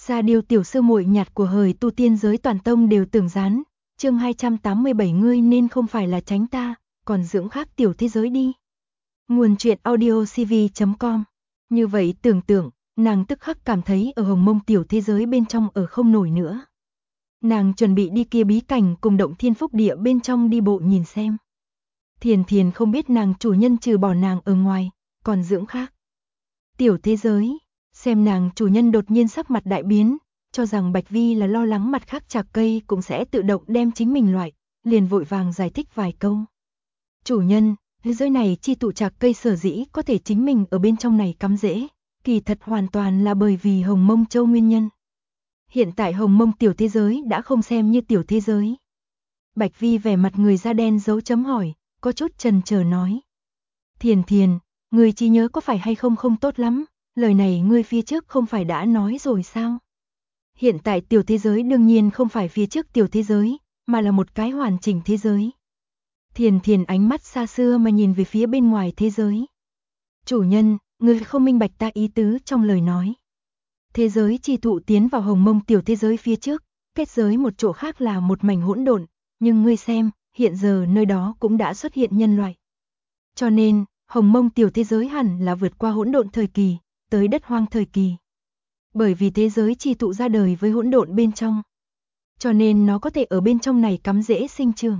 Ra điều tiểu sư muội nhạt của hời tu tiên giới toàn tông đều tưởng gián. Chương 287 ngươi nên không phải là tránh ta, còn dưỡng khác tiểu thế giới đi. Nguồn truyện audiocv.com. Như vậy tưởng tượng, nàng tức khắc cảm thấy ở hồng mông tiểu thế giới bên trong ở không nổi nữa. Nàng chuẩn bị đi kia bí cảnh cùng động thiên phúc địa bên trong đi bộ nhìn xem. Thiền Thiền không biết nàng chủ nhân trừ bỏ nàng ở ngoài, còn dưỡng khác tiểu thế giới. Xem nàng chủ nhân đột nhiên sắc mặt đại biến, cho rằng Bạch Vi là lo lắng mặt khác trạc cây cũng sẽ tự động đem chính mình loại, liền vội vàng giải thích vài câu. Chủ nhân, thế giới này chi tụ trạc cây sở dĩ có thể chính mình ở bên trong này cắm rễ, kỳ thật hoàn toàn là bởi vì Hồng Mông Châu nguyên nhân. Hiện tại Hồng Mông tiểu thế giới đã không xem như tiểu thế giới. Bạch Vi vẻ mặt người da đen dấu chấm hỏi, có chút chần chờ nói. Thiền Thiền, người trí nhớ có phải hay không không tốt lắm, lời này ngươi phía trước không phải đã nói rồi sao? Hiện tại tiểu thế giới đương nhiên không phải phía trước tiểu thế giới, mà là một cái hoàn chỉnh thế giới. Thiền Thiền ánh mắt xa xưa mà nhìn về phía bên ngoài thế giới. Chủ nhân, ngươi không minh bạch ta ý tứ trong lời nói. Thế giới chi thụ tiến vào Hồng Mông tiểu thế giới phía trước, kết giới một chỗ khác là một mảnh hỗn độn, nhưng ngươi xem, hiện giờ nơi đó cũng đã xuất hiện nhân loại. Cho nên, Hồng Mông tiểu thế giới hẳn là vượt qua hỗn độn thời kỳ, tới đất hoang thời kỳ. Bởi vì thế giới chi tụ ra đời với hỗn độn bên trong, cho nên nó có thể ở bên trong này cắm rễ sinh trưởng.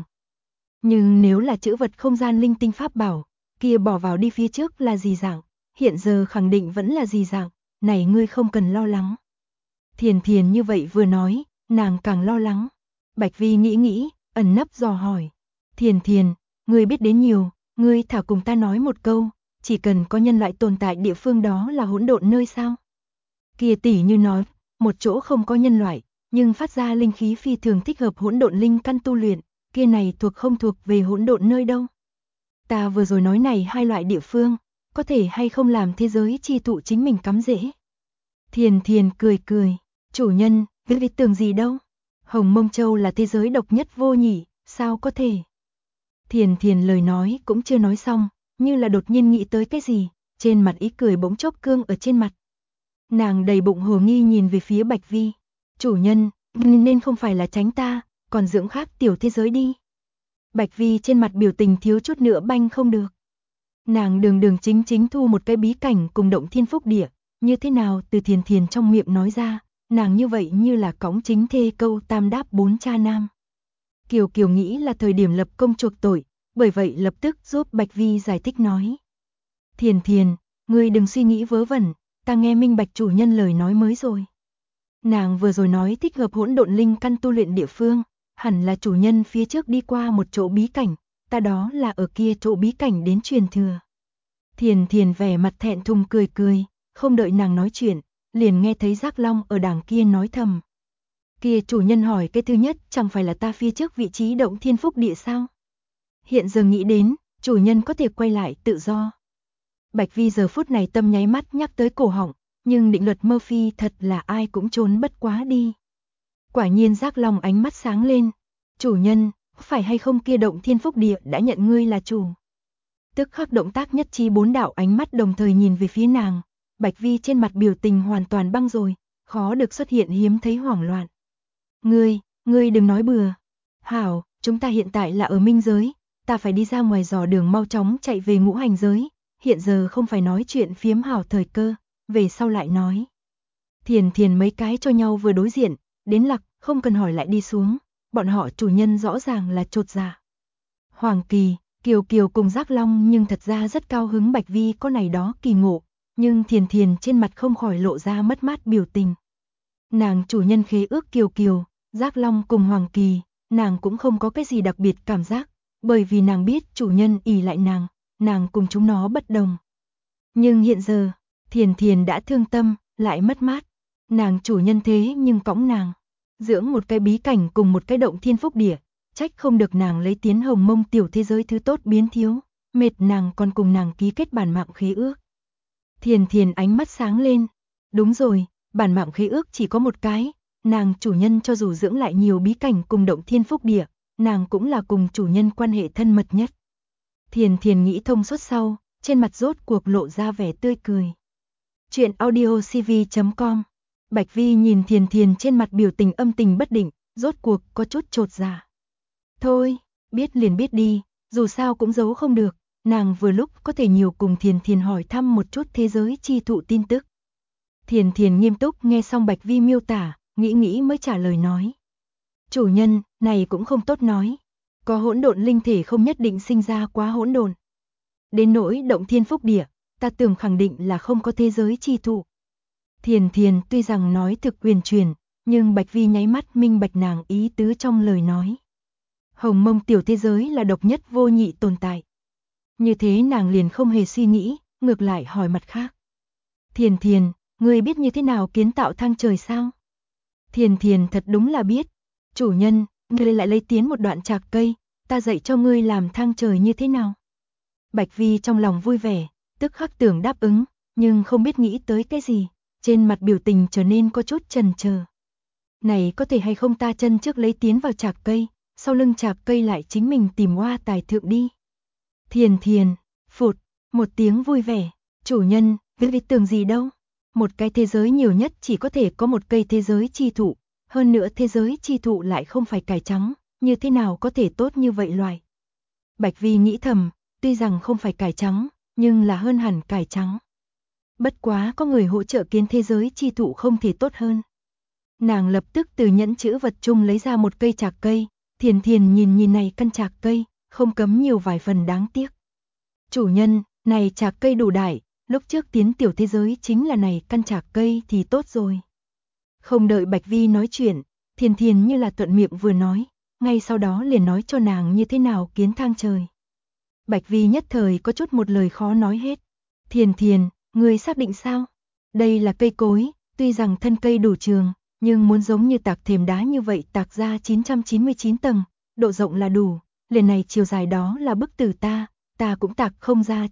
Nhưng nếu là chữ vật không gian linh tinh pháp bảo, kia bỏ vào đi phía trước là gì dạng, hiện giờ khẳng định vẫn là gì dạng, này ngươi không cần lo lắng. Thiền Thiền như vậy vừa nói, nàng càng lo lắng. Bạch Vi nghĩ, ẩn nấp dò hỏi. Thiền Thiền, ngươi biết đến nhiều, ngươi thả cùng ta nói một câu, chỉ cần có nhân loại tồn tại địa phương đó là hỗn độn nơi sao? Kia tỷ như nói, một chỗ không có nhân loại, nhưng phát ra linh khí phi thường thích hợp hỗn độn linh căn tu luyện, kia này thuộc không thuộc về hỗn độn nơi đâu? Ta vừa rồi nói này hai loại địa phương, có thể hay không làm thế giới chi thụ chính mình cắm rễ? Thiền Thiền cười, chủ nhân, vì tưởng gì đâu? Hồng Mông Châu là thế giới độc nhất vô nhị, sao có thể? Thiền Thiền lời nói cũng chưa nói xong, như là đột nhiên nghĩ tới cái gì, trên mặt ý cười bỗng chốc cương ở trên mặt. Nàng đầy bụng hồ nghi nhìn về phía Bạch Vi. Chủ nhân, nên không phải là tránh ta, còn dưỡng khác tiểu thế giới đi. Bạch Vi trên mặt biểu tình thiếu chút nữa banh không được. Nàng đường chính thu một cái bí cảnh cùng động thiên phúc địa, như thế nào từ Thiền Thiền trong miệng nói ra, nàng như vậy như là cõng chính thê câu tam đáp bốn cha nam. Kiều Kiều nghĩ là thời điểm lập công chuộc tội, bởi vậy lập tức giúp Bạch Vi giải thích nói. Thiền Thiền, ngươi đừng suy nghĩ vớ vẩn, ta nghe minh bạch chủ nhân lời nói mới rồi. Nàng vừa rồi nói thích hợp hỗn độn linh căn tu luyện địa phương, hẳn là chủ nhân phía trước đi qua một chỗ bí cảnh, ta đó là ở kia chỗ bí cảnh đến truyền thừa. Thiền Thiền vẻ mặt thẹn thùng cười, không đợi nàng nói chuyện, liền nghe thấy Giác Long ở đằng kia nói thầm. Kia chủ nhân hỏi cái thứ nhất chẳng phải là ta phía trước vị trí động thiên phúc địa sao? Hiện giờ nghĩ đến, chủ nhân có thể quay lại tự do. Bạch Vi giờ phút này tâm nháy mắt nhắc tới cổ họng, nhưng định luật Murphy thật là ai cũng trốn bất quá đi. Quả nhiên Giác Long ánh mắt sáng lên. Chủ nhân, phải hay không kia động thiên phúc địa đã nhận ngươi là chủ? Tức khắc động tác nhất trí bốn đạo ánh mắt đồng thời nhìn về phía nàng. Bạch Vi trên mặt biểu tình hoàn toàn băng rồi, khó được xuất hiện hiếm thấy hoảng loạn. Ngươi đừng nói bừa. Hảo, chúng ta hiện tại là ở minh giới, ta phải đi ra ngoài dò đường mau chóng chạy về ngũ hành giới, hiện giờ không phải nói chuyện phiếm hảo thời cơ, về sau lại nói. Thiền Thiền mấy cái cho nhau vừa đối diện, đến Lặc, không cần hỏi lại đi xuống, bọn họ chủ nhân rõ ràng là chột dạ. Hoàng Kỳ, Kiều Kiều cùng Giác Long nhưng thật ra rất cao hứng Bạch Vi có này đó kỳ ngộ, nhưng Thiền Thiền trên mặt không khỏi lộ ra mất mát biểu tình. Nàng chủ nhân khế ước Kiều Kiều, Giác Long cùng Hoàng Kỳ, nàng cũng không có cái gì đặc biệt cảm giác, bởi vì nàng biết chủ nhân ỷ lại nàng cùng chúng nó bất đồng. Nhưng hiện giờ, Thiền Thiền đã thương tâm, lại mất mát, nàng chủ nhân thế nhưng cõng nàng, dưỡng một cái bí cảnh cùng một cái động thiên phúc địa, trách không được nàng lấy tiến Hồng Mông tiểu thế giới thứ tốt biến thiếu, mệt nàng còn cùng nàng ký kết bản mạng khế ước. Thiền Thiền ánh mắt sáng lên, đúng rồi, bản mạng khế ước chỉ có một cái, nàng chủ nhân cho dù dưỡng lại nhiều bí cảnh cùng động thiên phúc địa, nàng cũng là cùng chủ nhân quan hệ thân mật nhất. Thiền Thiền nghĩ thông suốt sau, trên mặt rốt cuộc lộ ra vẻ tươi cười. Chuyện audiocv.com Bạch Vi nhìn Thiền Thiền trên mặt biểu tình âm tình bất định, rốt cuộc có chút chột dạ. Thôi, biết liền biết đi, dù sao cũng giấu không được, nàng vừa lúc có thể nhiều cùng Thiền Thiền hỏi thăm một chút thế giới chi thụ tin tức. Thiền Thiền nghiêm túc nghe xong Bạch Vi miêu tả, nghĩ mới trả lời nói. Chủ nhân, này cũng không tốt nói. Có hỗn độn linh thể không nhất định sinh ra quá hỗn độn. Đến nỗi động thiên phúc địa, ta tưởng khẳng định là không có thế giới chi thụ. Thiền Thiền tuy rằng nói thực quyền truyền, nhưng Bạch Vi nháy mắt minh bạch nàng ý tứ trong lời nói. Hồng Mông tiểu thế giới là độc nhất vô nhị tồn tại. Như thế nàng liền không hề suy nghĩ, ngược lại hỏi mặt khác. Thiền Thiền, ngươi biết như thế nào kiến tạo thang trời sao? Thiền Thiền thật đúng là biết. Chủ nhân, ngươi lại lấy tiến một đoạn trạc cây, ta dạy cho ngươi làm thang trời như thế nào? Bạch Vi trong lòng vui vẻ, tức khắc tưởng đáp ứng, nhưng không biết nghĩ tới cái gì, trên mặt biểu tình trở nên có chút chần chờ. Này có thể hay không ta chân trước lấy tiến vào trạc cây, sau lưng trạc cây lại chính mình tìm hoa tài thượng đi. Thiền Thiền, phụt, một tiếng vui vẻ, chủ nhân, vì tưởng gì đâu. Một cái thế giới nhiều nhất chỉ có thể có một cây thế giới chi thụ, hơn nữa thế giới chi thụ lại không phải cải trắng, như thế nào có thể tốt như vậy loại. Bạch Vi nghĩ thầm, tuy rằng không phải cải trắng, nhưng là hơn hẳn cải trắng. Bất quá có người hỗ trợ kiến thế giới chi thụ không thể tốt hơn. Nàng lập tức từ nhẫn chữ vật chung lấy ra một cây trạc cây, Thiền Thiền nhìn này căn trạc cây, không cấm nhiều vài phần đáng tiếc. Chủ nhân, này trạc cây đủ đại, lúc trước tiến tiểu thế giới chính là này căn trạc cây thì tốt rồi. Không đợi Bạch Vi nói chuyện, Thiền Thiền như là thuận miệng vừa nói, ngay sau đó liền nói cho nàng như thế nào kiến thang trời. Bạch Vi nhất thời có chút một lời khó nói hết. Thiền Thiền, ngươi xác định sao? Đây là cây cối, tuy rằng thân cây đủ trường, nhưng muốn giống như tạc thềm đá như vậy tạc ra 999 tầng, độ rộng là đủ, liền này chiều dài đó là bức tử ta cũng tạc không ra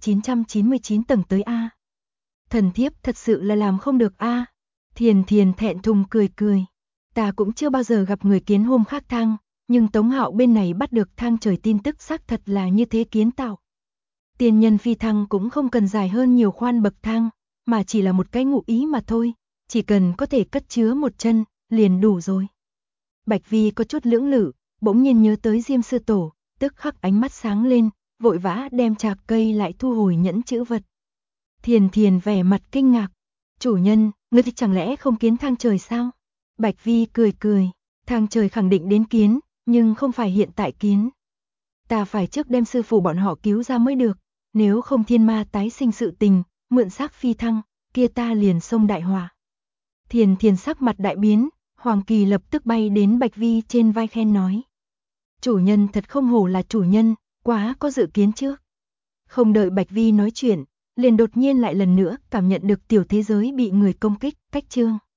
999 tầng tới a. Thần thiếp thật sự là làm không được a. Thiền Thiền thẹn thùng cười. Ta cũng chưa bao giờ gặp người kiến hôm khác thang, nhưng Tống Hạo bên này bắt được thang trời tin tức xác thật là như thế kiến tạo. Tiên nhân phi thăng cũng không cần dài hơn nhiều khoan bậc thang, mà chỉ là một cái ngụ ý mà thôi, chỉ cần có thể cất chứa một chân, liền đủ rồi. Bạch Vi có chút lưỡng lự, bỗng nhiên nhớ tới Diêm Sư Tổ, tức khắc ánh mắt sáng lên, vội vã đem trạc cây lại thu hồi nhẫn chữ vật. Thiền Thiền vẻ mặt kinh ngạc, chủ nhân, ngươi chẳng lẽ không kiến thang trời sao? Bạch Vi cười, thang trời khẳng định đến kiến, nhưng không phải hiện tại kiến. Ta phải trước đem sư phụ bọn họ cứu ra mới được, nếu không thiên ma tái sinh sự tình, mượn xác phi thăng, kia ta liền xông đại hỏa. Thiền Thiền sắc mặt đại biến, Hoàng Kỳ lập tức bay đến Bạch Vi trên vai khen nói. Chủ nhân thật không hổ là chủ nhân, quá có dự kiến trước. Không đợi Bạch Vi nói chuyện, liền đột nhiên lại lần nữa cảm nhận được tiểu thế giới bị người công kích, cách chương.